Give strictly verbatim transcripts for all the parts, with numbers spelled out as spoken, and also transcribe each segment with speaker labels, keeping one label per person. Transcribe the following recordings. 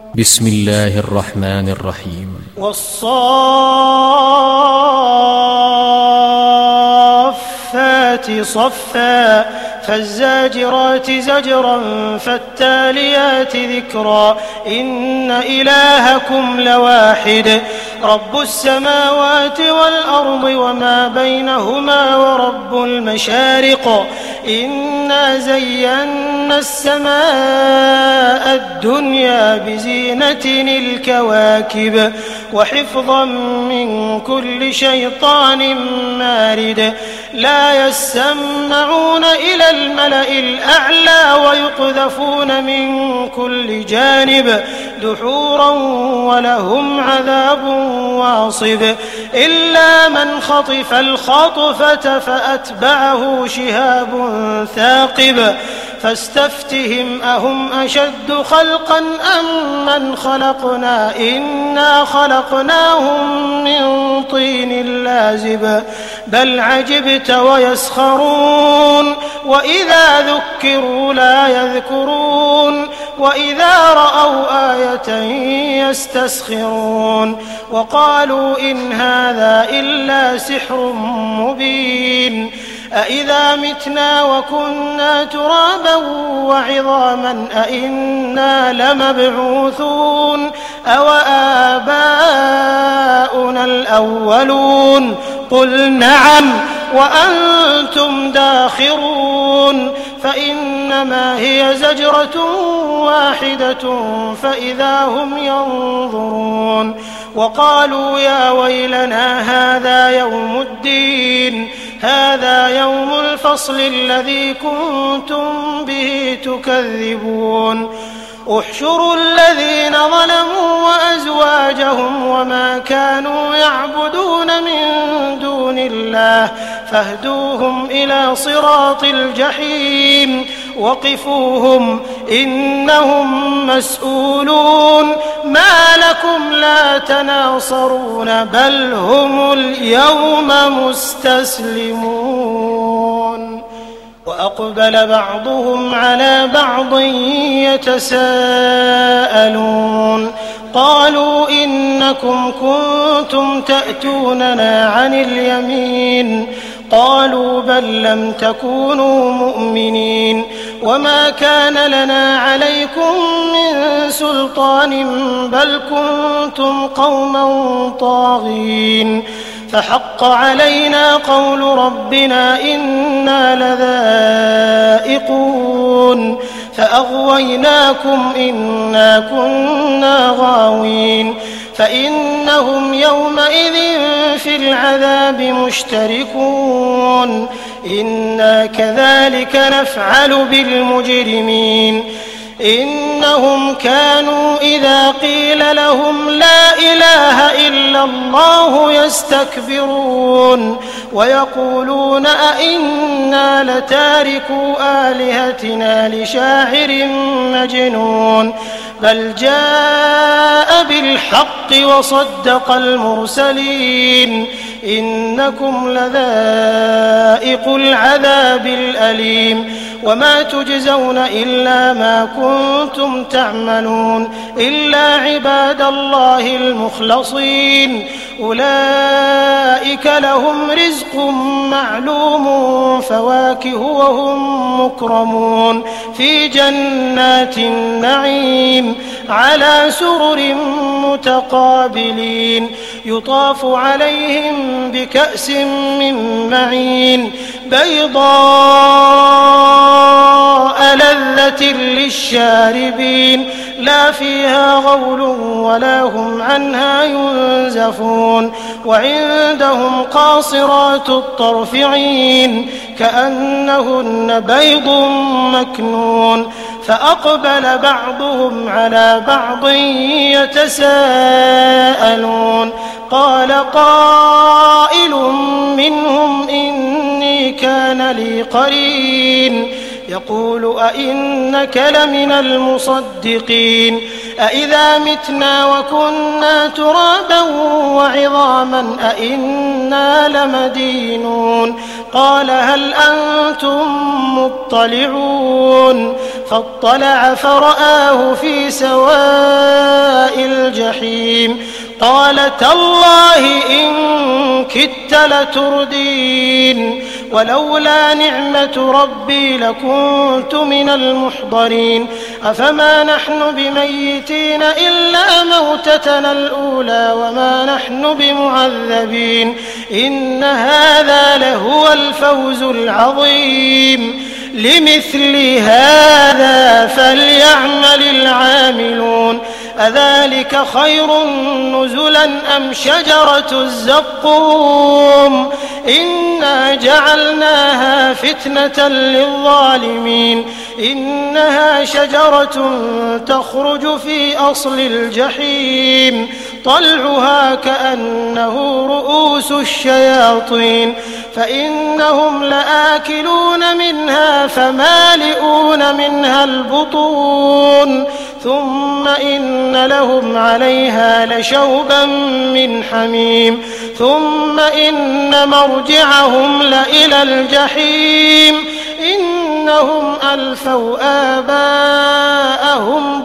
Speaker 1: بسم الله الرحمن الرحيم
Speaker 2: والصافات صفا فالزاجرات زجرا فالتاليات ذكرا إن إلهكم لواحد رب السماوات والأرض وما بينهما ورب المشارق إنا زينا السماء الدنيا بزينة الكواكب وحفظا من كل شيطان مارد لا يسمعون إلى الملأ الأعلى ويقذفون من كل جانب دحورا ولهم عذاب واصب إلا من خطف الخطفة فأتبعه شهاب ثاقب فاستفتهم أهم أشد خلقا أم من خلقنا إنا خلقناهم من طين لازب بل عجبت ويسخرون وإذا ذكروا لا يذكرون وإذا رأوا آية يستسخرون وقالوا إن هذا إلا سحر مبين أإذا متنا وكنا ترابا وعظاما أإنا لمبعوثون أو آباؤنا الأولون قل نعم وأنتم داخرون فإنما هي زجرة واحدة فإذا هم ينظرون وقالوا يا ويلنا هذا يوم الدين هذا يوم الفصل الذي كنتم به تكذبون احشروا الذين ظلموا وأزواجهم وما كانوا يعبدون من دون الله فاهدوهم إلى صراط الجحيم وقفوهم إنهم مسؤولون ما لكم لا تناصرون بل هم اليوم مستسلمون وأقبل بعضهم على بعض يتساءلون قالوا إنكم كنتم تأتوننا عن اليمين قالوا بل لم تكونوا مؤمنين وما كان لنا عليكم من سلطان بل كنتم قوما طاغين فحق علينا قول ربنا إنا لذائقون فأغويناكم إنا كنا غاوين فإنهم يومئذ في العذاب مشتركون إنا كذلك نفعل بالمجرمين إنهم كانوا إذا قيل لهم لا إله إلا الله يستكبرون ويقولون أئنا لتاركو آلهتنا لشاعر مجنون بل جاء بالحق وصدق المرسلين إنكم لذائق العذاب الأليم وما تجزون إلا ما كنتم تعملون إلا عباد الله المخلصين أولئك لهم رزق معلوم فواكه وهم مكرمون في جنات النعيم على سرر متقابلين يطاف عليهم بكأس من معين بيضاء لذة للشاربين لا فيها غول ولا هم عنها ينزفون وعندهم قاصرات الطرف عين كأنهن بيض مكنون فأقبل بعضهم على بعض يتساءلون قال قائل منهم إني كان لي قرين يقول أئنك لمن المصدقين أئذا متنا وكنا ترابا وعظاما أئنا لمدينون قال هل أنتم مطلعون فاطلع فرآه في سواء تالله إن كدت لتردين ولولا نعمة ربي لكنت من المحضرين أفما نحن بميتين إلا موتتنا الأولى وما نحن بمعذبين إن هذا لهو الفوز العظيم لمثل هذا فليعمل العاملون أذلك خير نزلا أم شجرة الزقوم إنا جعلناها فتنة للظالمين إنها شجرة تخرج في أصل الجحيم طلعها كأنه رؤوس الشياطين فإنهم لآكلون منها فمالئون منها البطون ثم إن لهم عليها لشوبا من حميم ثم إن مرجعهم لإلى الجحيم إنهم ألفوا آباءهم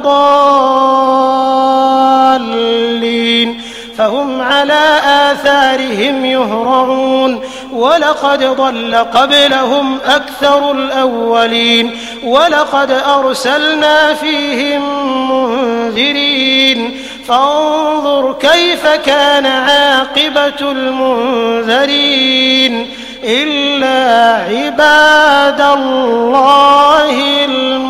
Speaker 2: ضالين فهم على آثارهم يهرعون ولقد ضل قبلهم أكثر الأولين ولقد أرسلنا فيهم منذرين فانظر كيف كان عاقبة المنذرين إلا عباد الله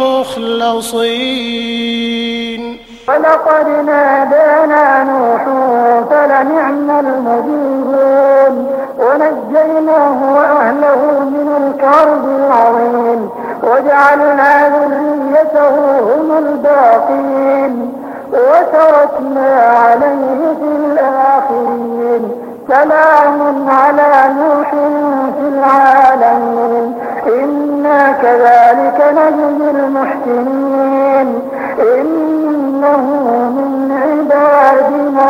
Speaker 2: المخلصين
Speaker 3: ولقد نادانا نوح فلنعم المجيبون ونجيناه وأهله من الكرب العظيم وجعلنا ذريته هم الباقين وتركنا عليه في الآخرين سلام على نوح في العالمين إنا كذلك نجزي المحسنين إنه من عبادنا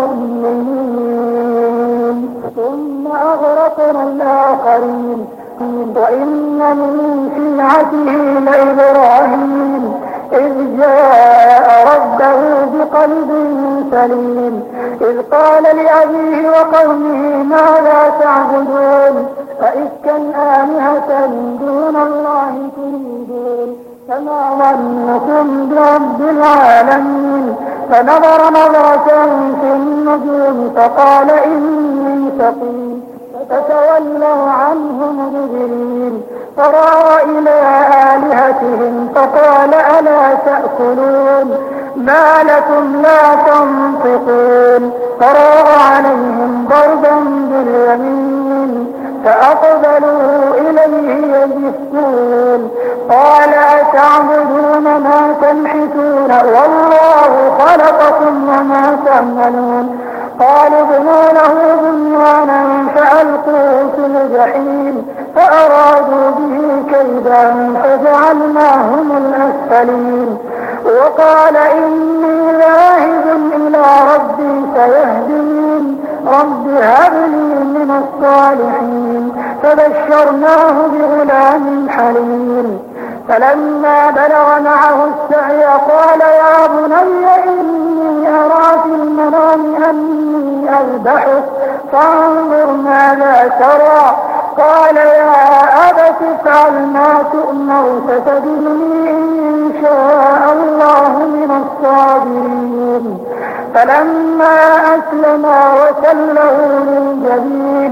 Speaker 3: المؤمنين ثم أغرقنا الآخرين وإن من شيعته لإبراهيم إذ جاء ربه بقلب سليم إذ قال لأبيه وقومه ماذا تعبدون أئفكا آلهة دون الله تريدون فما ظنكم برب العالمين فنظر نظرة في النجوم فقال إني سقيم فتولوا عنه مدبرين فراغ إلى آلهتهم فقال ألا تأكلون ما لكم لا تنطقون فراغ عليهم ضربا باليمين فأقبلوا إليه يزفون قال أتعبدون ما تنحتون والله خلقكم وما تعملون قالوا ابنوا له بنيانا فألقوه في الجحيم فأرادوا به كيدا فجعلناهم الأسفلين وقال إني ذاهب إلى ربي سيهدين رب هب لي من الصالحين فبشرناه بغلام حليم فلما بلغ معه السعي قال يا بني إني أرى في المنام أني أذبحك فانظر ماذا ترى قال يا أبت افعل ما تؤمر ستجدني إن شاء الله من الصابرين فلما أسلما وتله للجبين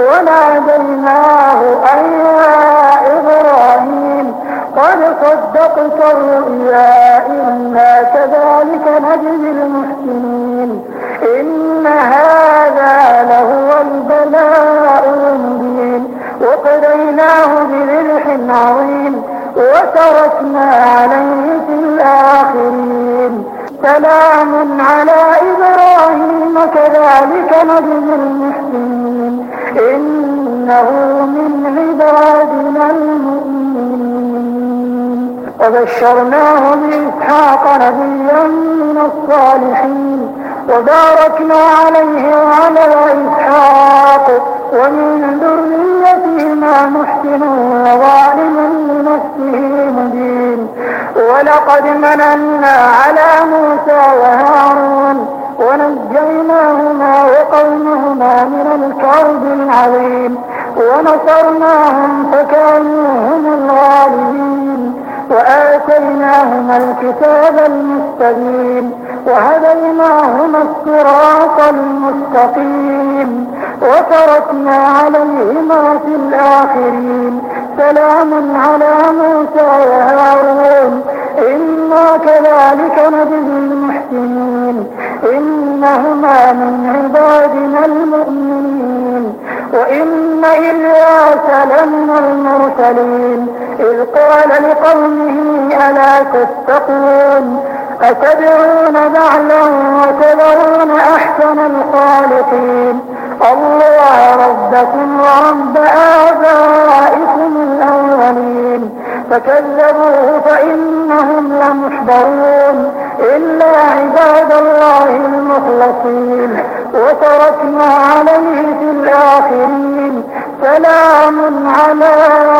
Speaker 3: وناديناه أن يا إبراهيم قد صدقت الرؤيا إنا كذلك نجزي المحسنين إن هذا لهو البلاء المبين وقضيناه بذبح عظيم وتركنا عليه في الآخرين سلام على إبراهيم كذلك نجزي المحسنين إنه من عبادنا المؤمنين وبشرناه بإسحاق نبيا من الصالحين وباركنا عليه وعلى إسحاق ومن ذريتهما محسن وظالم لنفسه مبين ولقد مننا على موسى وهارون ونجيناهما ونجينا من الكرب العظيم ونصرناهم فكانوا هم الغالبين وآتيناهما الكتاب المستبين وهديناهما الصراط المستقيم وتركنا عليهما في الآخرين سلام على موسى وهارون إنا كذلك نجزي المحسنين إنهما من عبادنا المؤمنين وإن إلياس لمن المرسلين إذ قال لقومه ألا تتقون أتدعون بعلا وتذرون أحسن الخالقين الله ربكم ورب آبائكم الأولين فكذبوه فإنهم لمحضرون إلا عباد الله المخلصين وتركنا عليه في الآخرين سلام على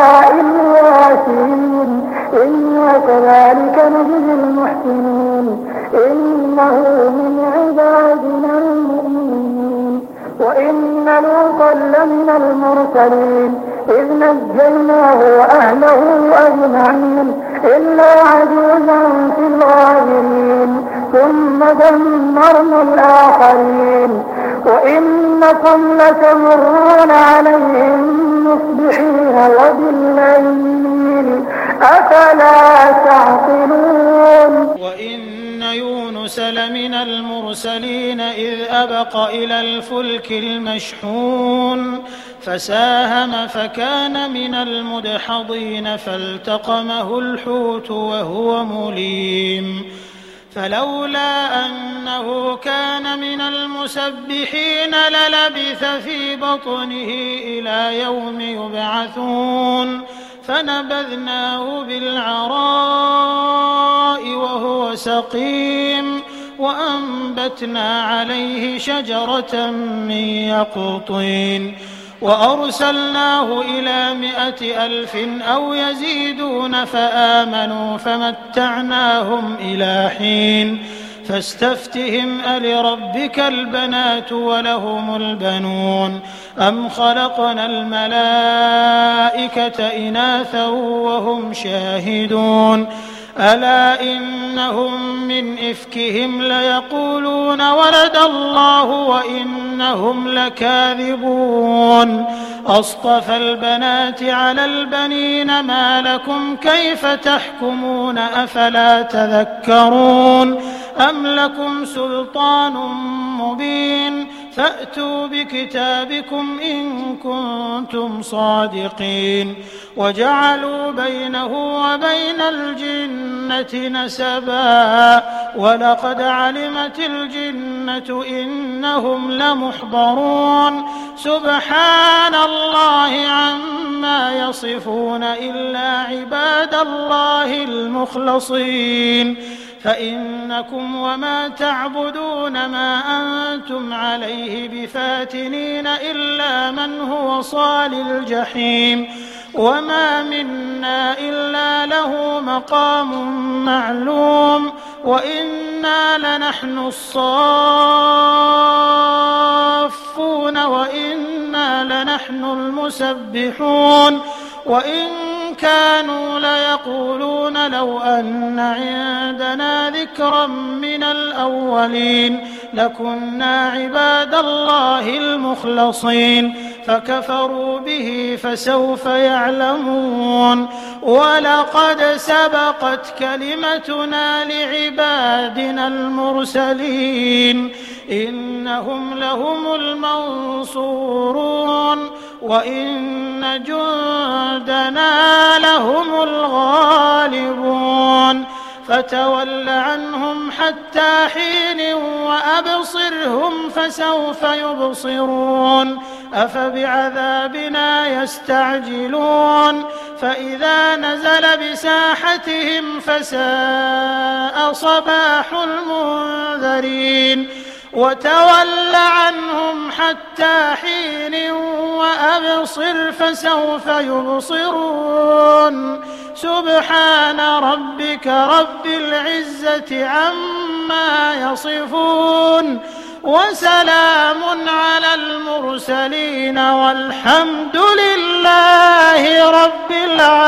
Speaker 3: الياسين إنا كذلك نجزي المحسنين إنه من عبادنا المؤمنين وإن لوطا لمن المرسلين إذ نجيناه وأهله أجمعين إلا عجوزا في الغابرين ثم دمرنا الآخرين وإنكم لتمرون عليهم مصبحين وبالليل أفلا تعقلون.
Speaker 2: وإن يونس لمن المرسلين إذ أبق إلى الفلك المشحون فساهم فكان من المدحضين فالتقمه الحوت وهو مليم فلولا أنه كان من المسبحين للبث في بطنه إلى يوم يبعثون فنبذناه بالعراء وهو سقيم وأنبتنا عليه شجرة من يقطين وأرسلناه إلى مائة ألف أو يزيدون فآمنوا فمتعناهم إلى حين فاستفتهم ألربك البنات ولهم البنون أم خلقنا الملائكة إناثا وهم شاهدون ألا إنهم من إفكهم ليقولون ولد الله وإنهم لكاذبون أصطفى البنات على البنين ما لكم كيف تحكمون أفلا تذكرون أم لكم سلطان مبين فأتوا بكتابكم إن كنتم صادقين وجعلوا بينه وبين الجنة نسبا ولقد علمت الجنة إنهم لمحضرون سبحان الله عما يصفون إلا عباد الله المخلصين فإنكم وما تعبدون ما أنتم عليه بفاتنين إلا من هو صال الجحيم وما منا إلا له مقام معلوم وإنا لنحن الصافون وإنا لنحن المسبحون وإن كانوا ليقولون لو أن عندنا ذكرا من الأولين لكنا عباد الله المخلصين فكفروا به فسوف يعلمون ولقد سبقت كلمتنا لعبادنا المرسلين إنهم لهم المنصورون وإن جندنا لهم الغالبون فتول عنهم حتى حين وأبصرهم فسوف يبصرون أفبعذابنا يستعجلون فإذا نزل بساحتهم فساء صباح المنذرين وتول عنهم حتى حين وأبصر فسوف يبصرون سبحان ربك رب العزة عما يصفون وسلام على المرسلين والحمد لله رب العالمين.